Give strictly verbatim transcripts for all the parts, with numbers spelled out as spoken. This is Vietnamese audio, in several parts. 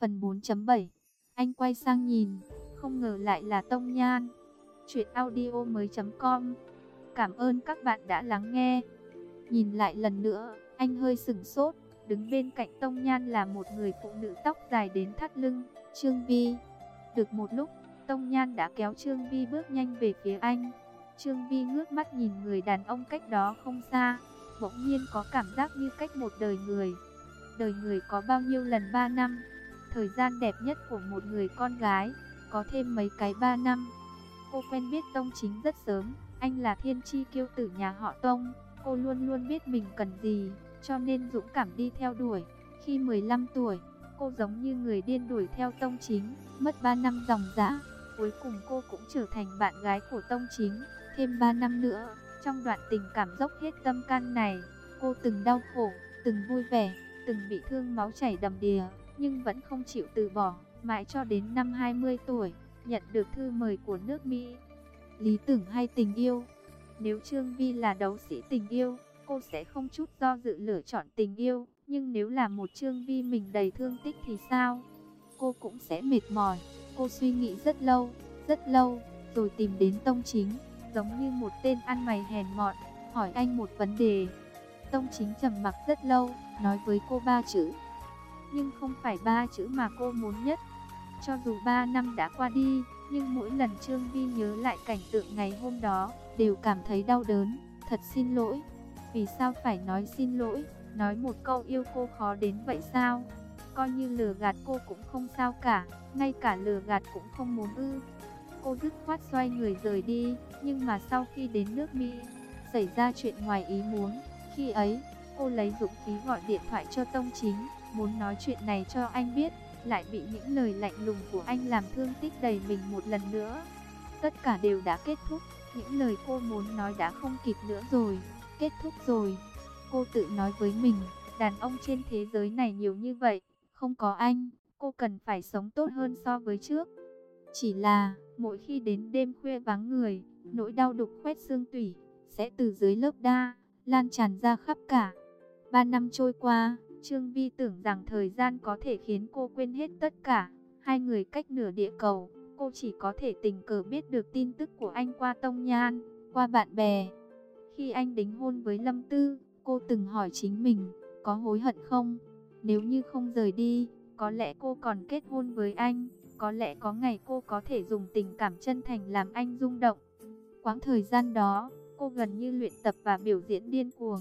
Phần bốn chấm bảy. Anh quay sang nhìn, không ngờ lại là Tông Nhan. Chuyện audio mới chấm com. Cảm ơn các bạn đã lắng nghe. Nhìn lại lần nữa, anh hơi sửng sốt. Đứng bên cạnh Tông Nhan là một người phụ nữ tóc dài đến thắt lưng, Trương Vi. Được một lúc, Tông Nhan đã kéo Trương Vi bước nhanh về phía anh. Trương Vi ngước mắt nhìn người đàn ông cách đó không xa, bỗng nhiên có cảm giác như cách một đời người. Đời người có bao nhiêu lần ba năm? Thời gian đẹp nhất của một người con gái, có thêm mấy cái ba năm. Cô quen biết Tông Chính rất sớm, anh là thiên chi kiêu tử nhà họ Tông. Cô luôn luôn biết mình cần gì, cho nên dũng cảm đi theo đuổi. Khi mười lăm tuổi, cô giống như người điên đuổi theo Tông Chính, mất ba năm dòng dã. Cuối cùng cô cũng trở thành bạn gái của Tông Chính. Thêm ba năm nữa, trong đoạn tình cảm dốc hết tâm can này, cô từng đau khổ, từng vui vẻ, từng bị thương máu chảy đầm đìa, nhưng vẫn không chịu từ bỏ, mãi cho đến năm hai mươi tuổi, nhận được thư mời của nước Mỹ. Lý tưởng hay tình yêu? Nếu Trương Vi là đấu sĩ tình yêu, cô sẽ không chút do dự lựa chọn tình yêu, nhưng nếu là một Trương Vi mình đầy thương tích thì sao? Cô cũng sẽ mệt mỏi. Cô suy nghĩ rất lâu, rất lâu, rồi tìm đến Tông Chính, giống như một tên ăn mày hèn mọn, hỏi anh một vấn đề. Tông Chính trầm mặc rất lâu, nói với cô ba chữ. Nhưng không phải ba chữ mà cô muốn nhất. Cho dù ba năm đã qua đi, nhưng mỗi lần Trương Vi nhớ lại cảnh tượng ngày hôm đó, đều cảm thấy đau đớn. Thật xin lỗi. Vì sao phải nói xin lỗi? Nói một câu yêu cô khó đến vậy sao? Coi như lừa gạt cô cũng không sao cả, ngay cả lừa gạt cũng không muốn ư? Cô dứt khoát xoay người rời đi, nhưng mà sau khi đến nước Mỹ, xảy ra chuyện ngoài ý muốn. Khi ấy, cô lấy dũng khí gọi điện thoại cho Tông Chính, muốn nói chuyện này cho anh biết, lại bị những lời lạnh lùng của anh làm thương tích đầy mình một lần nữa. Tất cả đều đã kết thúc, những lời cô muốn nói đã không kịp nữa rồi, kết thúc rồi. Cô tự nói với mình, đàn ông trên thế giới này nhiều như vậy, không có anh, cô cần phải sống tốt hơn so với trước. Chỉ là, mỗi khi đến đêm khuya vắng người, nỗi đau đục khoét xương tủy, sẽ từ dưới lớp da, lan tràn ra khắp cả. Ba năm trôi qua, Trương Vi tưởng rằng thời gian có thể khiến cô quên hết tất cả. Hai người cách nửa địa cầu, cô chỉ có thể tình cờ biết được tin tức của anh qua Tông Nhan, qua bạn bè. Khi anh đính hôn với Lâm Tư, cô từng hỏi chính mình, có hối hận không? Nếu như không rời đi, có lẽ cô còn kết hôn với anh. Có lẽ có ngày cô có thể dùng tình cảm chân thành làm anh rung động. Quãng thời gian đó, cô gần như luyện tập và biểu diễn điên cuồng.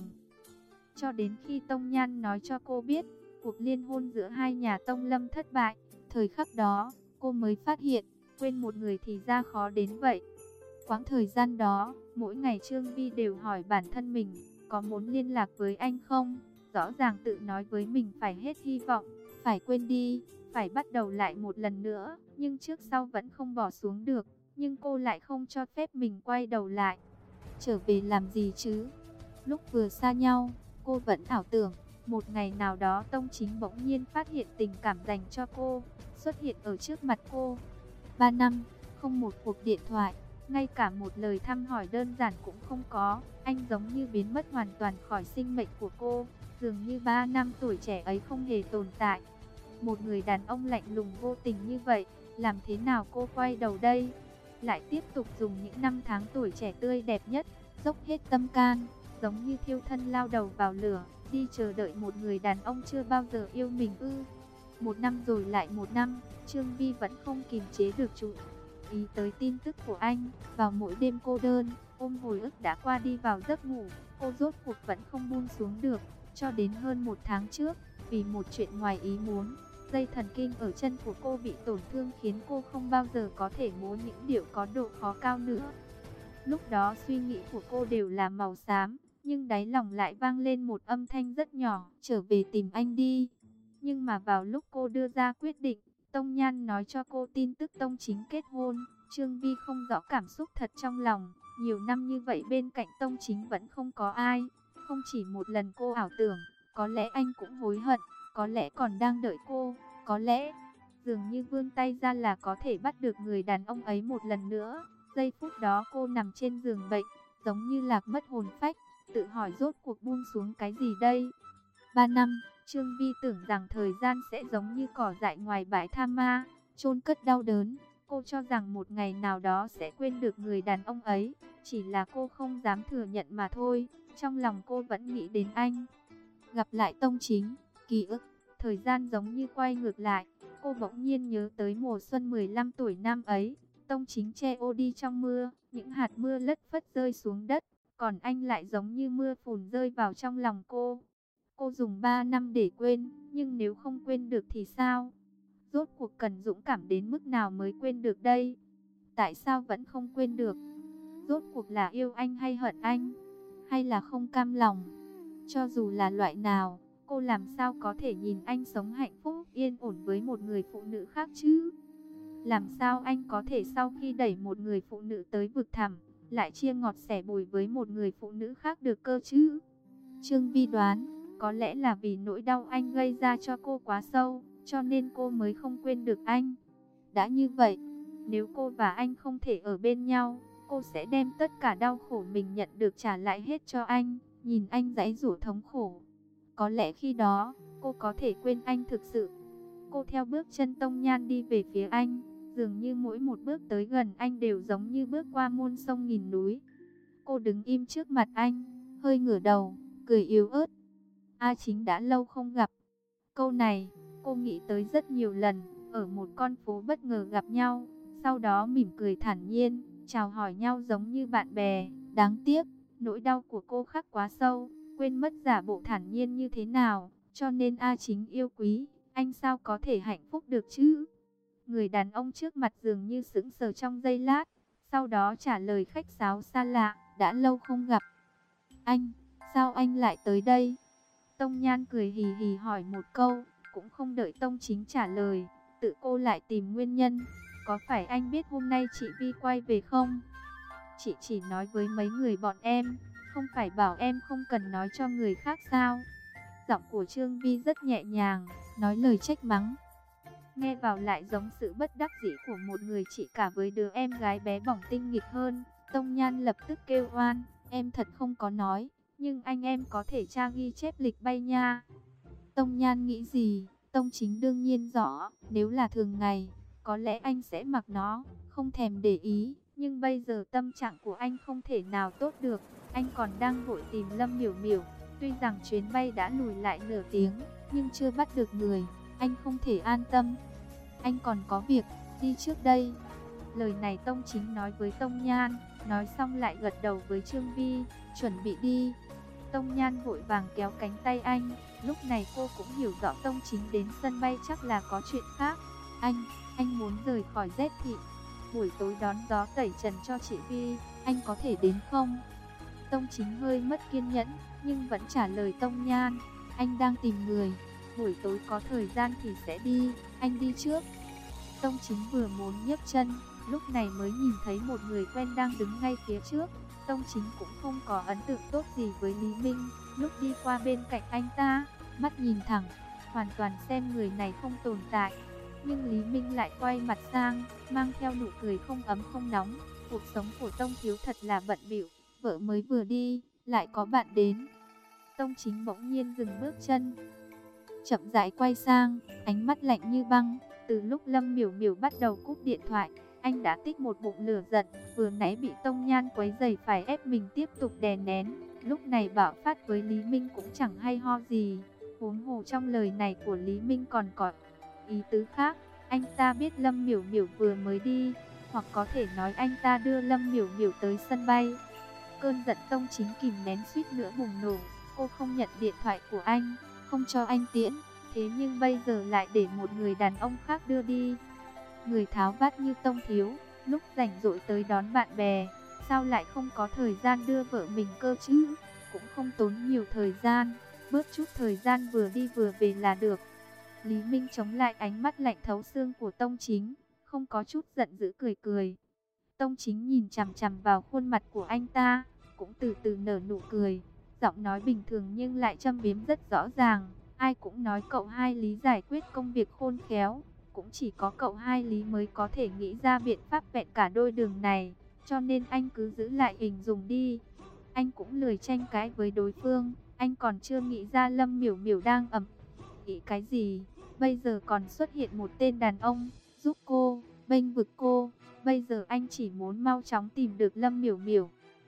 Cho đến khi Tông Nhan nói cho cô biết, cuộc liên hôn giữa hai nhà Tông Lâm thất bại. Thời khắc đó, cô mới phát hiện, quên một người thì ra khó đến vậy. Quãng thời gian đó, mỗi ngày Trương Vi đều hỏi bản thân mình, có muốn liên lạc với anh không? Rõ ràng tự nói với mình phải hết hy vọng, phải quên đi, phải bắt đầu lại một lần nữa, nhưng trước sau vẫn không bỏ xuống được. Nhưng cô lại không cho phép mình quay đầu lại. Trở về làm gì chứ? Lúc vừa xa nhau, cô vẫn ảo tưởng, một ngày nào đó Tông Chính bỗng nhiên phát hiện tình cảm dành cho cô, xuất hiện ở trước mặt cô. Ba năm, không một cuộc điện thoại, ngay cả một lời thăm hỏi đơn giản cũng không có. Anh giống như biến mất hoàn toàn khỏi sinh mệnh của cô, dường như ba năm tuổi trẻ ấy không hề tồn tại. Một người đàn ông lạnh lùng vô tình như vậy, làm thế nào cô quay đầu đây? Lại tiếp tục dùng những năm tháng tuổi trẻ tươi đẹp nhất, dốc hết tâm can, giống như thiêu thân lao đầu vào lửa, đi chờ đợi một người đàn ông chưa bao giờ yêu mình ư? Một năm rồi lại một năm, Trương Vi vẫn không kìm chế được chú ý tới tin tức của anh. Vào mỗi đêm cô đơn, ôm hồi ức đã qua đi vào giấc ngủ, cô rốt cuộc vẫn không buông xuống được. Cho đến hơn một tháng trước, vì một chuyện ngoài ý muốn, dây thần kinh ở chân của cô bị tổn thương khiến cô không bao giờ có thể múa những điệu có độ khó cao nữa. Lúc đó suy nghĩ của cô đều là màu xám, nhưng đáy lòng lại vang lên một âm thanh rất nhỏ, trở về tìm anh đi. Nhưng mà vào lúc cô đưa ra quyết định, Tông Nhan nói cho cô tin tức Tông Chính kết hôn. Trương Vi không rõ cảm xúc thật trong lòng, nhiều năm như vậy bên cạnh Tông Chính vẫn không có ai. Không chỉ một lần cô ảo tưởng, có lẽ anh cũng hối hận, có lẽ còn đang đợi cô, có lẽ dường như vươn tay ra là có thể bắt được người đàn ông ấy một lần nữa. Giây phút đó cô nằm trên giường bệnh, giống như lạc mất hồn phách, tự hỏi rốt cuộc buông xuống cái gì đây? Ba năm, Trương Vi tưởng rằng thời gian sẽ giống như cỏ dại ngoài bãi tha ma, chôn cất đau đớn. Cô cho rằng một ngày nào đó sẽ quên được người đàn ông ấy, chỉ là cô không dám thừa nhận mà thôi. Trong lòng cô vẫn nghĩ đến anh. Gặp lại Tông Chính, ký ức, thời gian giống như quay ngược lại. Cô bỗng nhiên nhớ tới mùa xuân mười lăm tuổi năm ấy. Tông Chính che ô đi trong mưa, những hạt mưa lất phất rơi xuống đất, còn anh lại giống như mưa phùn rơi vào trong lòng cô. Cô dùng ba năm để quên, nhưng nếu không quên được thì sao? Rốt cuộc cần dũng cảm đến mức nào mới quên được đây? Tại sao vẫn không quên được? Rốt cuộc là yêu anh hay hận anh? Hay là không cam lòng? Cho dù là loại nào, cô làm sao có thể nhìn anh sống hạnh phúc yên ổn với một người phụ nữ khác chứ? Làm sao anh có thể sau khi đẩy một người phụ nữ tới vực thẳm, lại chia ngọt sẻ bùi với một người phụ nữ khác được cơ chứ? Trương Vi đoán, có lẽ là vì nỗi đau anh gây ra cho cô quá sâu, cho nên cô mới không quên được anh. Đã như vậy, nếu cô và anh không thể ở bên nhau, cô sẽ đem tất cả đau khổ mình nhận được trả lại hết cho anh, nhìn anh giãy giụa thống khổ. Có lẽ khi đó, cô có thể quên anh thực sự. Cô theo bước chân Tông Nhan đi về phía anh, dường như mỗi một bước tới gần anh đều giống như bước qua muôn sông nghìn núi. Cô đứng im trước mặt anh, hơi ngửa đầu, cười yếu ớt. A Chính đã lâu không gặp. Câu này, cô nghĩ tới rất nhiều lần, ở một con phố bất ngờ gặp nhau, sau đó mỉm cười thản nhiên, chào hỏi nhau giống như bạn bè. Đáng tiếc, nỗi đau của cô khắc quá sâu, quên mất giả bộ thản nhiên như thế nào, cho nên A Chính yêu quý, anh sao có thể hạnh phúc được chứ? Người đàn ông trước mặt dường như sững sờ trong giây lát, sau đó trả lời khách sáo xa lạ, đã lâu không gặp. Anh, sao anh lại tới đây? Tông Nhan cười hì hì hỏi một câu, cũng không đợi Tông Chính trả lời, tự cô lại tìm nguyên nhân. Có phải anh biết hôm nay chị Vi quay về không? Chị chỉ nói với mấy người bọn em, không phải bảo em không cần nói cho người khác sao? Giọng của Trương Vi rất nhẹ nhàng, nói lời trách mắng. Nghe vào lại giống sự bất đắc dĩ của một người chị cả với đứa em gái bé bỏng tinh nghịch hơn. Tông Nhan lập tức kêu oan, em thật không có nói, nhưng anh em có thể tra ghi chép lịch bay nha. Tông Nhan nghĩ gì? Tông Chính đương nhiên rõ, nếu là thường ngày, có lẽ anh sẽ mặc nó, không thèm để ý. Nhưng bây giờ tâm trạng của anh không thể nào tốt được, anh còn đang vội tìm Lâm Miểu Miểu. Tuy rằng chuyến bay đã lùi lại nửa tiếng, nhưng chưa bắt được người, anh không thể an tâm. Anh còn có việc, đi trước đây. Lời này Tông Chính nói với Tông Nhan, nói xong lại gật đầu với Trương Vi, chuẩn bị đi. Tông Nhan vội vàng kéo cánh tay anh, lúc này cô cũng hiểu rõ Tông Chính đến sân bay chắc là có chuyện khác. Anh, anh muốn rời khỏi Z thị, buổi tối đón gió tẩy trần cho chị Vi, anh có thể đến không? Tông Chính hơi mất kiên nhẫn, nhưng vẫn trả lời Tông Nhan, anh đang tìm người, buổi tối có thời gian thì sẽ đi, anh đi trước. Tông Chính vừa muốn nhấc chân, lúc này mới nhìn thấy một người quen đang đứng ngay phía trước. Tông Chính cũng không có ấn tượng tốt gì với Lý Minh, lúc đi qua bên cạnh anh ta, mắt nhìn thẳng, hoàn toàn xem người này không tồn tại. Nhưng Lý Minh lại quay mặt sang, mang theo nụ cười không ấm không nóng. Cuộc sống của Tông thiếu thật là bận bịu, vợ mới vừa đi, lại có bạn đến. Tông Chính bỗng nhiên dừng bước chân, chậm rãi quay sang, ánh mắt lạnh như băng. Từ lúc Lâm Miểu Miểu bắt đầu cúp điện thoại, anh đã tích một bụng lửa giận, vừa nãy bị Tông Nhan quấy rầy phải ép mình tiếp tục đè nén, lúc này bạo phát với Lý Minh cũng chẳng hay ho gì. Huống hồ trong lời này của Lý Minh còn có ý tứ khác, anh ta biết Lâm Miểu Miểu vừa mới đi, hoặc có thể nói anh ta đưa Lâm Miểu Miểu tới sân bay. Cơn giận Tông Chính kìm nén suýt nữa bùng nổ, cô không nhận điện thoại của anh, không cho anh tiễn, thế nhưng bây giờ lại để một người đàn ông khác đưa đi. Người tháo vát như Tông thiếu, lúc rảnh rỗi tới đón bạn bè, sao lại không có thời gian đưa vợ mình cơ chứ? Cũng không tốn nhiều thời gian, bớt chút thời gian vừa đi vừa về là được. Lý Minh chống lại ánh mắt lạnh thấu xương của Tông Chính, không có chút giận dữ, cười cười. Tông Chính nhìn chằm chằm vào khuôn mặt của anh ta, cũng từ từ nở nụ cười, giọng nói bình thường nhưng lại châm biếm rất rõ ràng. Ai cũng nói cậu hai Lý giải quyết công việc khôn khéo, cũng chỉ có cậu hai Lý mới có thể nghĩ ra biện pháp vẹn cả đôi đường này, cho nên anh cứ giữ lại hình dùng đi. Anh cũng lười tranh cãi với đối phương, anh còn chưa nghĩ ra Lâm Miểu Miểu đang ấm Nghĩ cái gì? Bây giờ còn xuất hiện một tên đàn ông giúp cô, bênh vực cô. Bây giờ anh chỉ muốn mau chóng tìm được Lâm Miểu Miểu.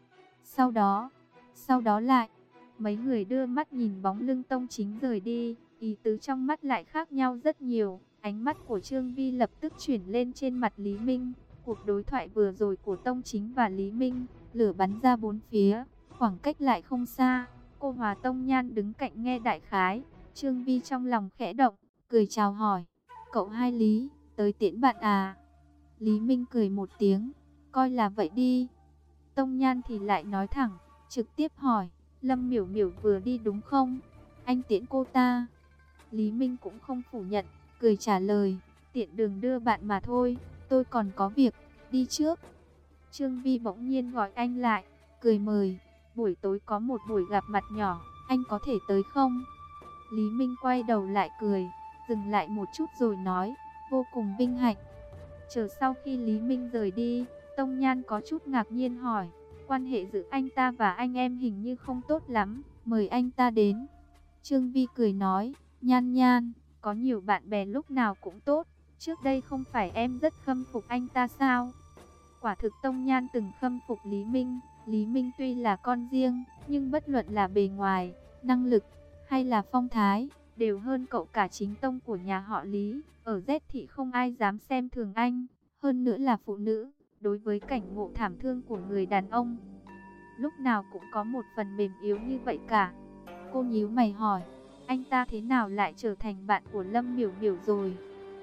Sau đó, sau đó lại, mấy người đưa mắt nhìn bóng lưng Tông Chính rời đi, ý tứ trong mắt lại khác nhau rất nhiều. Ánh mắt của Trương Vi lập tức chuyển lên trên mặt Lý Minh. Cuộc đối thoại vừa rồi của Tông Chính và Lý Minh, lửa bắn ra bốn phía, khoảng cách lại không xa. Cô Hòa Tông Nhan đứng cạnh nghe đại khái. Trương Vi trong lòng khẽ động, cười chào hỏi. Cậu hai Lý, tới tiễn bạn à? Lý Minh cười một tiếng, coi là vậy đi. Tông Nhan thì lại nói thẳng, trực tiếp hỏi, Lâm Miểu Miểu vừa đi đúng không? Anh tiễn cô ta. Lý Minh cũng không phủ nhận, cười trả lời, tiện đường đưa bạn mà thôi, tôi còn có việc, đi trước. Trương Vi bỗng nhiên gọi anh lại, cười mời, buổi tối có một buổi gặp mặt nhỏ, anh có thể tới không? Lý Minh quay đầu lại cười, dừng lại một chút rồi nói, vô cùng vinh hạnh. Chờ sau khi Lý Minh rời đi, Tông Nhan có chút ngạc nhiên hỏi, quan hệ giữa anh ta và anh em hình như không tốt lắm, mời anh ta đến. Trương Vi cười nói, Nhan Nhan, có nhiều bạn bè lúc nào cũng tốt, trước đây không phải em rất khâm phục anh ta sao? Quả thực Tông Nhan từng khâm phục Lý Minh. Lý Minh tuy là con riêng, nhưng bất luận là bề ngoài, năng lực hay là phong thái, đều hơn cậu cả chính tông của nhà họ Lý. Ở Z thị không ai dám xem thường anh, hơn nữa là phụ nữ, đối với cảnh ngộ thảm thương của người đàn ông, lúc nào cũng có một phần mềm yếu như vậy cả. Cô nhíu mày hỏi, anh ta thế nào lại trở thành bạn của Lâm Miểu Miểu rồi?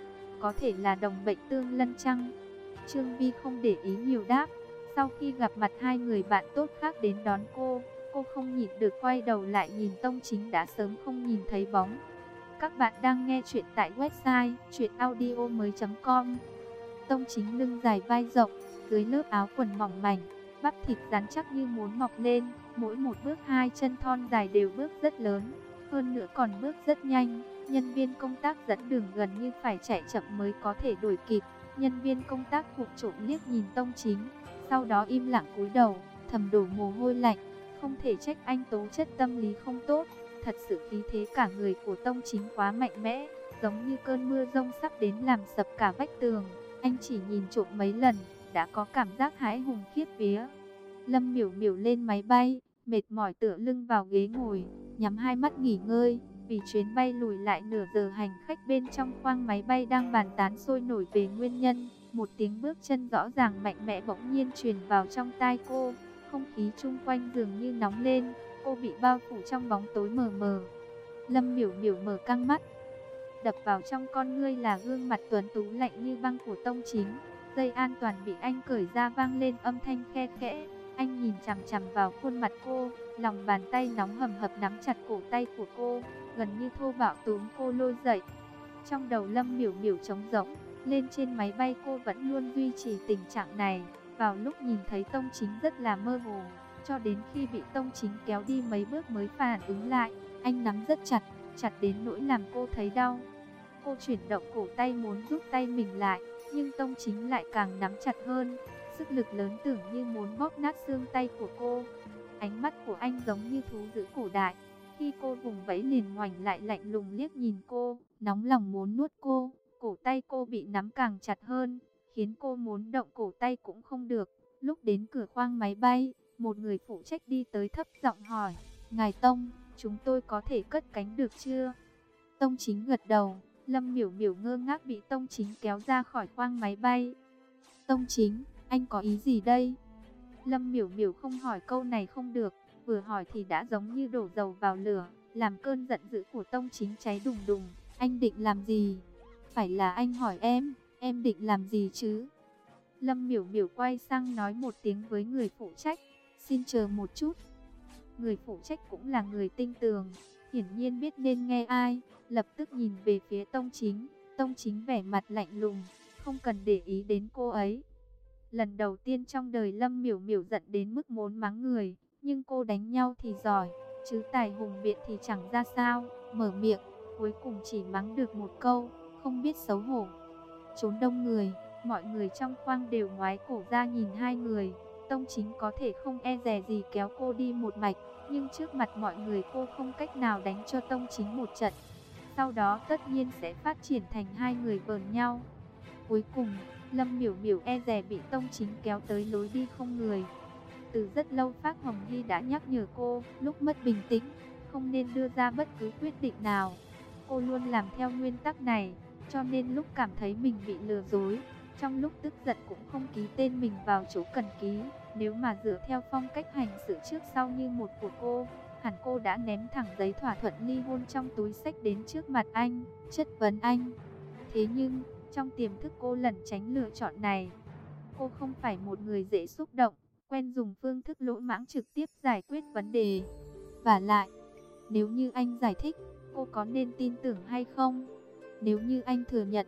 Có thể là đồng bệnh tương lân chăng? Trương Vi không để ý nhiều đáp. Sau khi gặp mặt hai người bạn tốt khác đến đón cô, cô không nhịn được quay đầu lại nhìn Tông Chính đã sớm không nhìn thấy bóng. Các bạn đang nghe chuyện tại website truyện audio mới chấm com. Tông Chính lưng dài vai rộng, dưới lớp áo quần mỏng mảnh, bắp thịt rắn chắc như muốn mọc lên, mỗi một bước hai chân thon dài đều bước rất lớn, hơn nữa còn bước rất nhanh. Nhân viên công tác dẫn đường gần như phải chạy chậm mới có thể đuổi kịp. Nhân viên công tác vụng trộm liếc nhìn Tông Chính, sau đó im lặng cúi đầu, thầm đổ mồ hôi lạnh. Không thể trách anh tố chất tâm lý không tốt, thật sự khí thế cả người của Tông Chính quá mạnh mẽ, giống như cơn mưa rông sắp đến làm sập cả vách tường. Anh chỉ nhìn trộm mấy lần, đã có cảm giác hãi hùng khiếp vía. Lâm Miểu Miểu lên máy bay, mệt mỏi tựa lưng vào ghế ngồi, nhắm hai mắt nghỉ ngơi. Vì chuyến bay lùi lại nửa giờ, hành khách bên trong khoang máy bay đang bàn tán sôi nổi về nguyên nhân. Một tiếng bước chân rõ ràng mạnh mẽ bỗng nhiên truyền vào trong tai cô. Không khí chung quanh dường như nóng lên, cô bị bao phủ trong bóng tối mờ mờ. Lâm Miểu Miểu mở căng mắt, đập vào trong con ngươi là gương mặt tuấn tú lạnh như băng của Tông Chính. Dây an toàn bị anh cởi ra vang lên âm thanh khe khẽ. Anh nhìn chằm chằm vào khuôn mặt cô, lòng bàn tay nóng hầm hập nắm chặt cổ tay của cô, gần như thô bạo túm cô lôi dậy. Trong đầu Lâm Miểu Miểu trống rỗng, lên trên máy bay cô vẫn luôn duy trì tình trạng này. Vào lúc nhìn thấy Tông Chính rất là mơ hồ, cho đến khi bị Tông Chính kéo đi mấy bước mới phản ứng lại. Anh nắm rất chặt, chặt đến nỗi làm cô thấy đau. Cô chuyển động cổ tay muốn rút tay mình lại, nhưng Tông Chính lại càng nắm chặt hơn. Sức lực lớn tưởng như muốn bóp nát xương tay của cô. Ánh mắt của anh giống như thú dữ cổ đại. Khi cô vùng vẫy liền ngoảnh lại lạnh lùng liếc nhìn cô, nóng lòng muốn nuốt cô. Cổ tay cô bị nắm càng chặt hơn, khiến cô muốn động cổ tay cũng không được. Lúc đến cửa khoang máy bay, một người phụ trách đi tới thấp giọng hỏi, Ngài Tông, chúng tôi có thể cất cánh được chưa? Tông Chính gật đầu. Lâm Miểu Miểu ngơ ngác bị Tông Chính kéo ra khỏi khoang máy bay. Tông Chính, anh có ý gì đây? Lâm Miểu Miểu không hỏi câu này không được, vừa hỏi thì đã giống như đổ dầu vào lửa, làm cơn giận dữ của Tông Chính cháy đùng đùng. Anh định làm gì? Phải là anh hỏi em, em định làm gì chứ? Lâm Miểu Miểu quay sang nói một tiếng với người phụ trách, xin chờ một chút. Người phụ trách cũng là người tinh tường, hiển nhiên biết nên nghe ai, lập tức nhìn về phía Tông Chính. Tông Chính vẻ mặt lạnh lùng, không cần để ý đến cô ấy. Lần đầu tiên trong đời Lâm Miểu Miểu giận đến mức muốn mắng người, nhưng cô đánh nhau thì giỏi, chứ tài hùng biện thì chẳng ra sao, mở miệng, cuối cùng chỉ mắng được một câu, không biết xấu hổ. Trốn đông người, mọi người trong khoang đều ngoái cổ ra nhìn hai người. Tông Chính có thể không e dè gì kéo cô đi một mạch, nhưng trước mặt mọi người cô không cách nào đánh cho Tông Chính một trận. sau đó tất nhiên sẽ phát triển thành hai người vờn nhau. Cuối cùng, Lâm Miểu Miểu e dè bị Tông Chính kéo tới lối đi không người. Từ rất lâu Phác Hồng Hy đã nhắc nhở cô, lúc mất bình tĩnh, không nên đưa ra bất cứ quyết định nào. Cô luôn làm theo nguyên tắc này, cho nên lúc cảm thấy mình bị lừa dối, trong lúc tức giận cũng không ký tên mình vào chỗ cần ký. Nếu mà dựa theo phong cách hành xử trước sau như một của cô, hẳn cô đã ném thẳng giấy thỏa thuận ly hôn trong túi xách đến trước mặt anh, chất vấn anh. Thế nhưng, trong tiềm thức cô lẩn tránh lựa chọn này. Cô không phải một người dễ xúc động, quen dùng phương thức lỗ mãng trực tiếp giải quyết vấn đề. Và lại, nếu như anh giải thích, cô có nên tin tưởng hay không? Nếu như anh thừa nhận,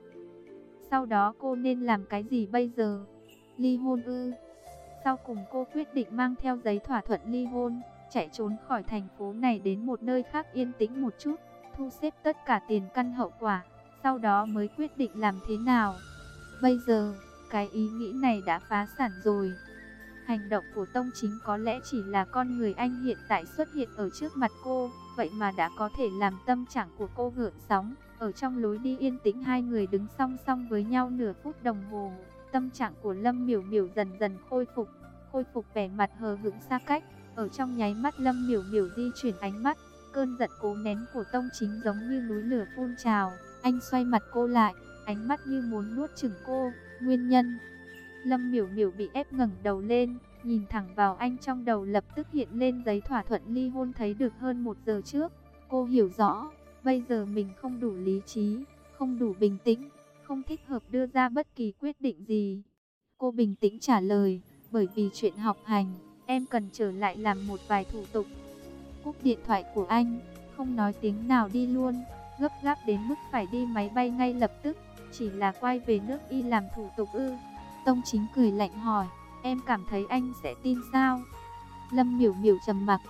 sau đó cô nên làm cái gì bây giờ? Ly hôn ư? Sau cùng cô quyết định mang theo giấy thỏa thuận ly hôn, chạy trốn khỏi thành phố này đến một nơi khác yên tĩnh một chút, thu xếp tất cả tiền căn hậu quả, sau đó mới quyết định làm thế nào. Bây giờ, cái ý nghĩ này đã phá sản rồi. Hành động của Tông Chính có lẽ chỉ là con người anh hiện tại xuất hiện ở trước mặt cô, vậy mà đã có thể làm tâm trạng của cô gợn sóng. Ở trong lối đi yên tĩnh hai người đứng song song với nhau nửa phút đồng hồ, tâm trạng của Lâm Miểu Miểu dần dần khôi phục, khôi phục vẻ mặt hờ hững xa cách. Ở trong nháy mắt Lâm Miểu Miểu di chuyển ánh mắt, cơn giận cố nén của Tông Chính giống như núi lửa phun trào. Anh xoay mặt cô lại, ánh mắt như muốn nuốt chửng cô. Nguyên nhân? Lâm Miểu Miểu bị ép ngẩng đầu lên, nhìn thẳng vào anh, trong đầu lập tức hiện lên giấy thỏa thuận ly hôn thấy được hơn một giờ trước. Cô hiểu rõ, bây giờ mình không đủ lý trí, không đủ bình tĩnh, không thích hợp đưa ra bất kỳ quyết định gì. Cô bình tĩnh trả lời, bởi vì chuyện học hành, em cần trở lại làm một vài thủ tục. Cúp điện thoại của anh, không nói tiếng nào đi luôn, gấp gáp đến mức phải đi máy bay ngay lập tức. Chỉ là quay về nước Y làm thủ tục ư? Tông Chính cười lạnh hỏi, em cảm thấy anh sẽ tin sao? Lâm Miểu Miểu trầm mặc,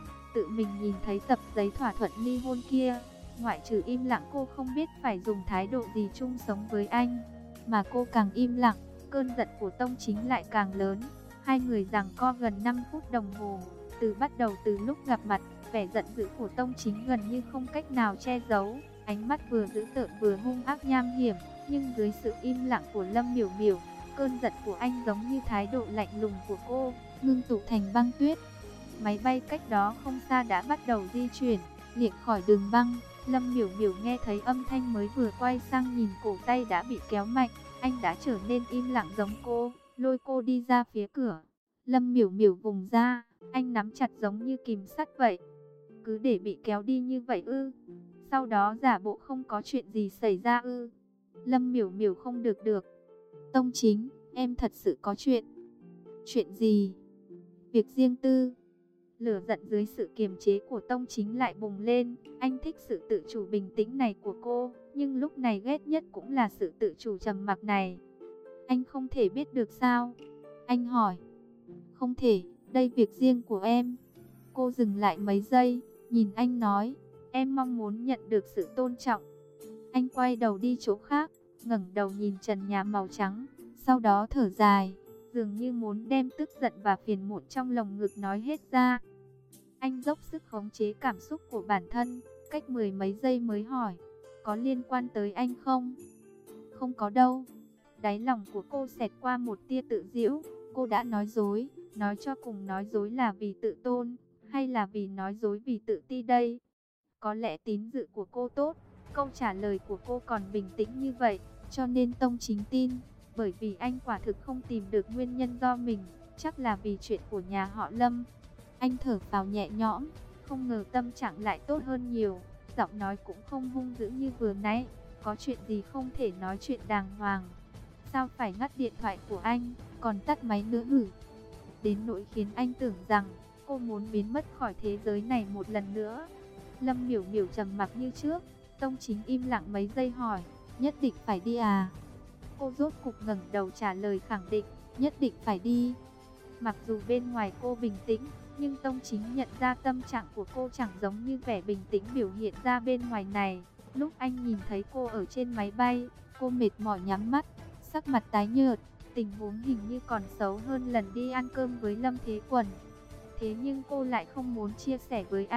tự mình nhìn thấy tập giấy thỏa thuận ly hôn kia, ngoại trừ im lặng cô không biết phải dùng thái độ gì chung sống với anh. Mà cô càng im lặng, cơn giận của Tông Chính lại càng lớn. Hai người giằng co gần năm phút đồng hồ, từ bắt đầu từ lúc gặp mặt, vẻ giận dữ của Tông Chính gần như không cách nào che giấu. Ánh mắt vừa dữ tợn vừa hung ác nham hiểm, nhưng dưới sự im lặng của Lâm Miểu Miểu, cơn giận của anh giống như thái độ lạnh lùng của cô, ngưng tụ thành băng tuyết. Máy bay cách đó không xa đã bắt đầu di chuyển, liệng khỏi đường băng. Lâm Miểu Miểu nghe thấy âm thanh mới vừa quay sang nhìn cổ tay đã bị kéo mạnh, anh đã trở nên im lặng giống cô, lôi cô đi ra phía cửa. Lâm Miểu Miểu vùng ra, anh nắm chặt giống như kìm sắt vậy. Cứ để bị kéo đi như vậy ư? Sau đó giả bộ không có chuyện gì xảy ra ư? Lâm Miểu Miểu không được được. Tông Chính, em thật sự có chuyện. Chuyện gì? Việc riêng tư. Lửa giận dưới sự kiềm chế của Tông Chính lại bùng lên. Anh thích sự tự chủ bình tĩnh này của cô, nhưng lúc này ghét nhất cũng là sự tự chủ trầm mặc này. Anh không thể biết được sao? Anh hỏi. Không thể, đây việc riêng của em. Cô dừng lại mấy giây, nhìn anh nói, em mong muốn nhận được sự tôn trọng. Anh quay đầu đi chỗ khác, ngẩng đầu nhìn trần nhà màu trắng, sau đó thở dài, dường như muốn đem tức giận và phiền muộn trong lồng ngực nói hết ra. Anh dốc sức khống chế cảm xúc của bản thân, cách mười mấy giây mới hỏi, có liên quan tới anh không? Không có đâu. Đáy lòng của cô xẹt qua một tia tự giễu, cô đã nói dối, nói cho cùng nói dối là vì tự tôn, hay là vì nói dối vì tự ti đây? Có lẽ tín dự của cô tốt, câu trả lời của cô còn bình tĩnh như vậy, cho nên Tông Chính tin, bởi vì anh quả thực không tìm được nguyên nhân do mình, chắc là vì chuyện của nhà họ Lâm. Anh thở phào nhẹ nhõm, không ngờ tâm trạng lại tốt hơn nhiều, giọng nói cũng không hung dữ như vừa nãy. Có chuyện gì không thể nói chuyện đàng hoàng? Sao phải ngắt điện thoại của anh, còn tắt máy nữa hử? Đến nỗi khiến anh tưởng rằng cô muốn biến mất khỏi thế giới này một lần nữa. Lâm Miểu Miểu trầm mặc như trước. Tông Chính im lặng mấy giây hỏi, nhất định phải đi à? Cô rốt cục ngẩng đầu trả lời khẳng định, nhất định phải đi. Mặc dù bên ngoài cô bình tĩnh, nhưng Tông Chính nhận ra tâm trạng của cô chẳng giống như vẻ bình tĩnh biểu hiện ra bên ngoài này. Lúc anh nhìn thấy cô ở trên máy bay, cô mệt mỏi nhắm mắt, sắc mặt tái nhợt, tình huống hình như còn xấu hơn lần đi ăn cơm với Lâm Thế Quần. Thế nhưng cô lại không muốn chia sẻ với anh,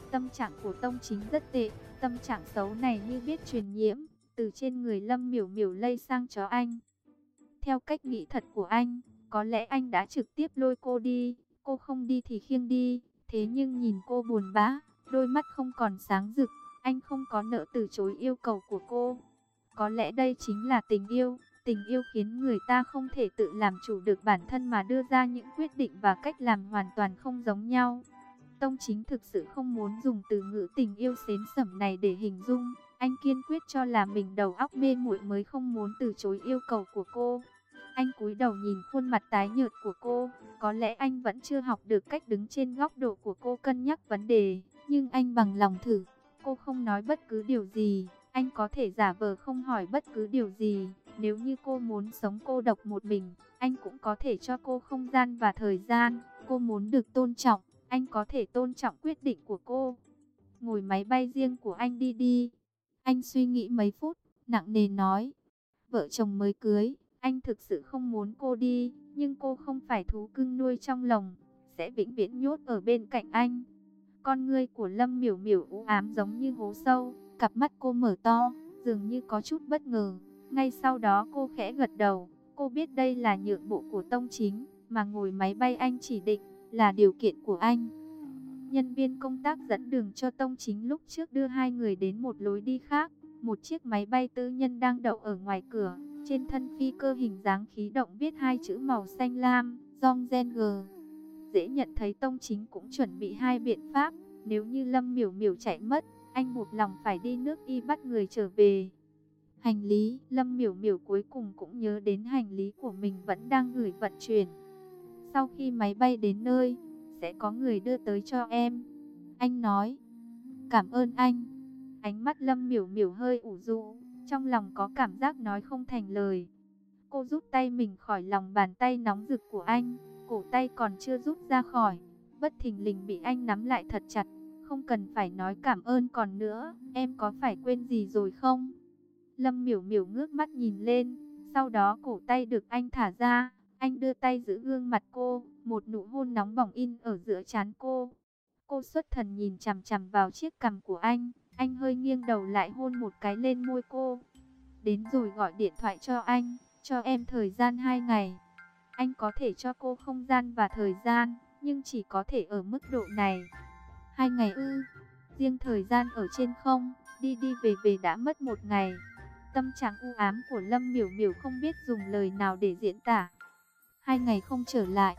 Tâm trạng của Tông Chính rất tệ, tâm trạng xấu này như biết truyền nhiễm, từ trên người Lâm Miểu Miểu lây sang cho anh. Theo cách nghĩ thật của anh, có lẽ anh đã trực tiếp lôi cô đi, cô không đi thì khiêng đi, thế nhưng nhìn cô buồn bã, đôi mắt không còn sáng rực, anh không có nỡ từ chối yêu cầu của cô. Có lẽ đây chính là tình yêu, tình yêu khiến người ta không thể tự làm chủ được bản thân mà đưa ra những quyết định và cách làm hoàn toàn không giống nhau. Tông Chính thực sự không muốn dùng từ ngữ tình yêu xến xẩm này để hình dung, anh kiên quyết cho là mình đầu óc mê muội mới không muốn từ chối yêu cầu của cô. Anh cúi đầu nhìn khuôn mặt tái nhợt của cô, có lẽ anh vẫn chưa học được cách đứng trên góc độ của cô cân nhắc vấn đề, nhưng anh bằng lòng thử. Cô không nói bất cứ điều gì, anh có thể giả vờ không hỏi bất cứ điều gì. Nếu như cô muốn sống cô độc một mình, anh cũng có thể cho cô không gian và thời gian. Cô muốn được tôn trọng, anh có thể tôn trọng quyết định của cô. Ngồi máy bay riêng của anh đi đi. Anh suy nghĩ mấy phút, nặng nề nói. Vợ chồng mới cưới, anh thực sự không muốn cô đi, nhưng cô không phải thú cưng nuôi trong lồng, sẽ vĩnh viễn nhốt ở bên cạnh anh. Con ngươi của Lâm Miểu Miểu u ám giống như hố sâu, cặp mắt cô mở to, dường như có chút bất ngờ. Ngay sau đó cô khẽ gật đầu, cô biết đây là nhượng bộ của Tông Chính, mà ngồi máy bay anh chỉ định là điều kiện của anh. Nhân viên công tác dẫn đường cho Tông Chính lúc trước đưa hai người đến một lối đi khác. Một chiếc máy bay tư nhân đang đậu ở ngoài cửa, trên thân phi cơ hình dáng khí động viết hai chữ màu xanh lam, Zhongzheng. Dễ nhận thấy Tông Chính cũng chuẩn bị hai biện pháp, nếu như Lâm Miểu Miểu chạy mất, anh buộc lòng phải đi nước Y bắt người trở về. Hành lý, Lâm Miểu Miểu cuối cùng cũng nhớ đến hành lý của mình vẫn đang gửi vận chuyển. Sau khi máy bay đến nơi, sẽ có người đưa tới cho em. Anh nói, cảm ơn anh. Ánh mắt Lâm Miểu Miểu hơi ủ rũ, trong lòng có cảm giác nói không thành lời. Cô rút tay mình khỏi lòng bàn tay nóng rực của anh, cổ tay còn chưa rút ra khỏi, bất thình lình bị anh nắm lại thật chặt. Không cần phải nói cảm ơn còn nữa, em có phải quên gì rồi không? Lâm Miểu Miểu ngước mắt nhìn lên, sau đó cổ tay được anh thả ra, anh đưa tay giữ gương mặt cô, một nụ hôn nóng bỏng in ở giữa trán cô. Cô xuất thần nhìn chằm chằm vào chiếc cằm của anh, anh hơi nghiêng đầu lại hôn một cái lên môi cô. Đến rồi gọi điện thoại cho anh, cho em thời gian hai ngày. Anh có thể cho cô không gian và thời gian, nhưng chỉ có thể ở mức độ này. Hai ngày ư? Riêng thời gian ở trên không, đi đi về về đã mất một ngày. Tâm trạng u ám của Lâm Miểu Miểu không biết dùng lời nào để diễn tả. Hai ngày không trở lại,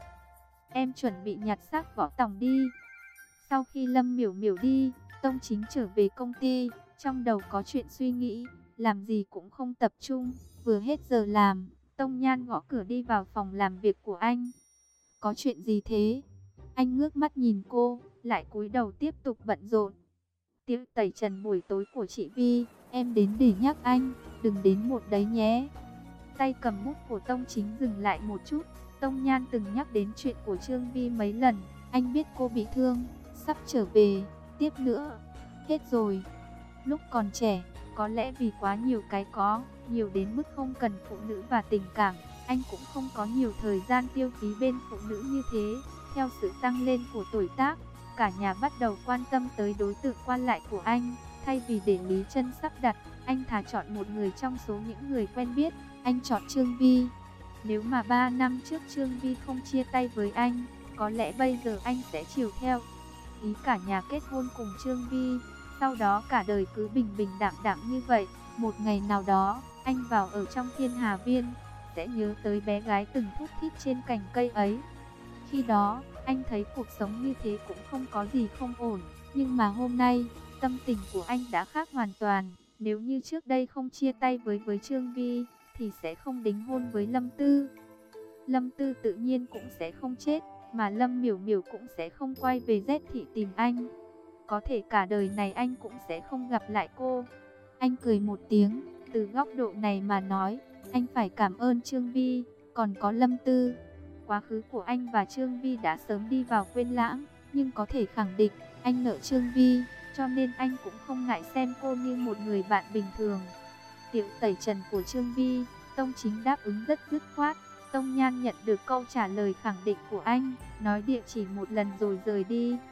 em chuẩn bị nhặt xác Võ Tòng đi. Sau khi Lâm Miểu Miểu đi, Tông Chính trở về công ty, trong đầu có chuyện suy nghĩ, làm gì cũng không tập trung. Vừa hết giờ làm, Tông Nhan gõ cửa đi vào phòng làm việc của anh. Có chuyện gì thế? Anh ngước mắt nhìn cô, lại cúi đầu tiếp tục bận rộn. Tiệc tẩy trần buổi tối của chị Vi, em đến để nhắc anh, đừng đến một đấy nhé. Tay cầm bút của Tông Chính dừng lại một chút. Tông Nhan từng nhắc đến chuyện của Trương Vi mấy lần, anh biết cô bị thương, sắp trở về, tiếp nữa, hết rồi. Lúc còn trẻ, có lẽ vì quá nhiều cái có, nhiều đến mức không cần phụ nữ và tình cảm, anh cũng không có nhiều thời gian tiêu phí bên phụ nữ như thế. Theo sự tăng lên của tuổi tác, cả nhà bắt đầu quan tâm tới đối tượng quan lại của anh. Thay vì để Lý Trân sắp đặt, anh thà chọn một người trong số những người quen biết, anh chọn Trương Vi. Nếu mà ba năm trước Trương Vi không chia tay với anh, có lẽ bây giờ anh sẽ chiều theo ý cả nhà kết hôn cùng Trương Vi. Sau đó cả đời cứ bình bình đạm đạm như vậy. Một ngày nào đó, anh vào ở trong Thiên Hà Viên, sẽ nhớ tới bé gái từng thút thít trên cành cây ấy. Khi đó, anh thấy cuộc sống như thế cũng không có gì không ổn. Nhưng mà hôm nay, tâm tình của anh đã khác hoàn toàn. Nếu như trước đây không chia tay với với Trương Vi, thì sẽ không đính hôn với Lâm Tư. Lâm Tư tự nhiên cũng sẽ không chết, mà Lâm Miểu Miểu cũng sẽ không quay về Z thị tìm anh. Có thể cả đời này anh cũng sẽ không gặp lại cô. Anh cười một tiếng, từ góc độ này mà nói, anh phải cảm ơn Trương Vi, còn có Lâm Tư. Quá khứ của anh và Trương Vi đã sớm đi vào quên lãng, nhưng có thể khẳng định, anh nợ Trương Vi, cho nên anh cũng không ngại xem cô như một người bạn bình thường. Tiệc tẩy trần của Trương Vi, Tông Chính đáp ứng rất dứt khoát. Tông Nhan nhận được câu trả lời khẳng định của anh, nói địa chỉ một lần rồi rời đi.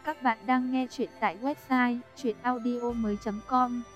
Các bạn đang nghe chuyện tại website chuyenaudio mới chấm com.